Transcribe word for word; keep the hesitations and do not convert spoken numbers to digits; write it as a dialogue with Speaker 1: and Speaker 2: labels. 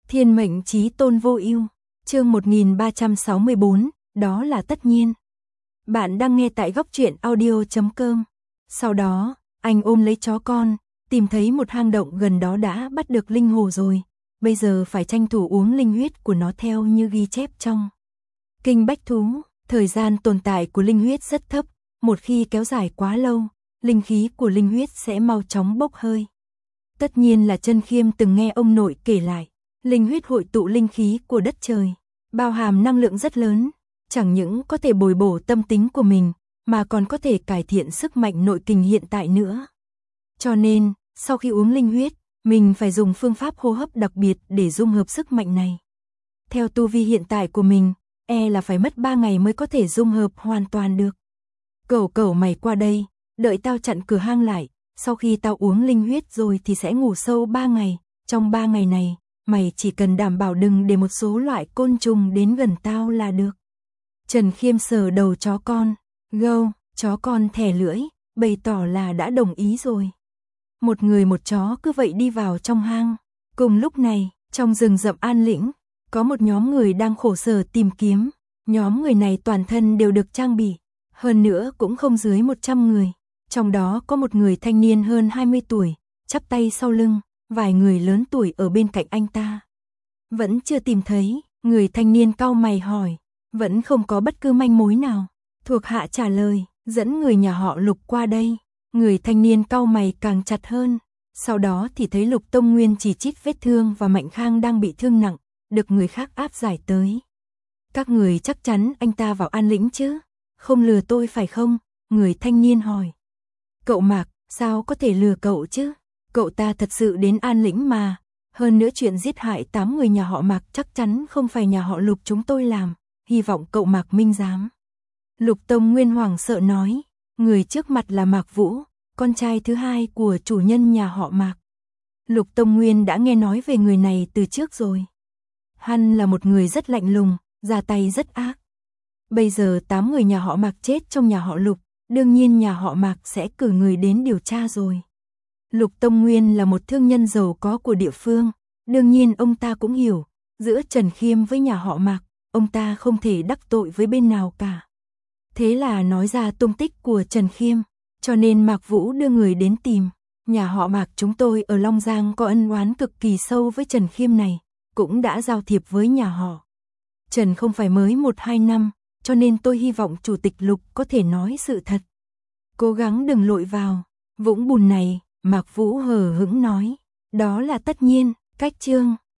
Speaker 1: Thiên mệnh chí tôn vô ưu, chương một nghìn ba trăm sáu mươi bốn, đó là tất nhiên. Bạn đang nghe tại góc truyện audio chấm com. Sau đó, anh ôm lấy chó con, tìm thấy một hang động gần đó đã bắt được linh hồ rồi, bây giờ phải tranh thủ uống linh huyết của nó theo như ghi chép trong Kinh Bách Thú. Thời gian tồn tại của linh huyết rất thấp, một khi kéo dài quá lâu, linh khí của linh huyết sẽ mau chóng bốc hơi. Tất nhiên là Trần Khiêm từng nghe ông nội kể lại, linh huyết hội tụ linh khí của đất trời, bao hàm năng lượng rất lớn, chẳng những có thể bồi bổ tâm tính của mình, mà còn có thể cải thiện sức mạnh nội kình hiện tại nữa. Cho nên, sau khi uống linh huyết, mình phải dùng phương pháp hô hấp đặc biệt để dung hợp sức mạnh này. Theo tu vi hiện tại của mình, e là phải mất ba ngày mới có thể dung hợp hoàn toàn được. Cẩu cẩu mày qua đây, đợi tao chặn cửa hang lại, sau khi tao uống linh huyết rồi thì sẽ ngủ sâu ba ngày, trong ba ngày này, mày chỉ cần đảm bảo đừng để một số loại côn trùng đến gần tao là được. Trần Khiêm sờ đầu chó con, gâu, chó con thè lưỡi, bày tỏ là đã đồng ý rồi. Một người một chó cứ vậy đi vào trong hang. Cùng lúc này, trong rừng rậm An Lĩnh, có một nhóm người đang khổ sở tìm kiếm. Nhóm người này toàn thân đều được trang bị, hơn nữa cũng không dưới một trăm người. Trong đó có một người thanh niên hơn hai mươi tuổi, chắp tay sau lưng, vài người lớn tuổi ở bên cạnh anh ta. Vẫn chưa tìm thấy, người thanh niên cau mày hỏi, vẫn không có bất cứ manh mối nào. Thuộc hạ trả lời, dẫn người nhà họ Lục qua đây. Người thanh niên cau mày càng chặt hơn. Sau đó thì thấy Lục Tông Nguyên chỉ trích vết thương và Mạnh Khang đang bị thương nặng, được người khác áp giải tới. Các người chắc chắn anh ta vào An Lĩnh chứ? Không lừa tôi phải không? Người thanh niên hỏi. Cậu Mạc, sao có thể lừa cậu chứ? Cậu ta thật sự đến An Lĩnh mà. Hơn nữa chuyện giết hại tám người nhà họ Mạc chắc chắn không phải nhà họ Lục chúng tôi làm. Hy vọng cậu Mạc minh giám. Lục Tông Nguyên hoảng sợ nói. Người trước mặt là Mạc Vũ, con trai thứ hai của chủ nhân nhà họ Mạc. Lục Tông Nguyên đã nghe nói về người này từ trước rồi. Hắn là một người rất lạnh lùng, ra tay rất ác. Bây giờ tám người nhà họ Mạc chết trong nhà họ Lục, đương nhiên nhà họ Mạc sẽ cử người đến điều tra rồi. Lục Tông Nguyên là một thương nhân giàu có của địa phương, đương nhiên ông ta cũng hiểu, giữa Trần Khiêm với nhà họ Mạc, ông ta không thể đắc tội với bên nào cả. Thế là nói ra tung tích của Trần Khiêm, cho nên Mạc Vũ đưa người đến tìm. Nhà họ Mạc chúng tôi ở Long Giang có ân oán cực kỳ sâu với Trần Khiêm này, cũng đã giao thiệp với nhà họ Trần không phải mới một hai năm, cho nên tôi hy vọng Chủ tịch Lục có thể nói sự thật. Cố gắng đừng lội vào vũng bùn này, Mạc Vũ hờ hững nói. Đó là tất nhiên, cách chương.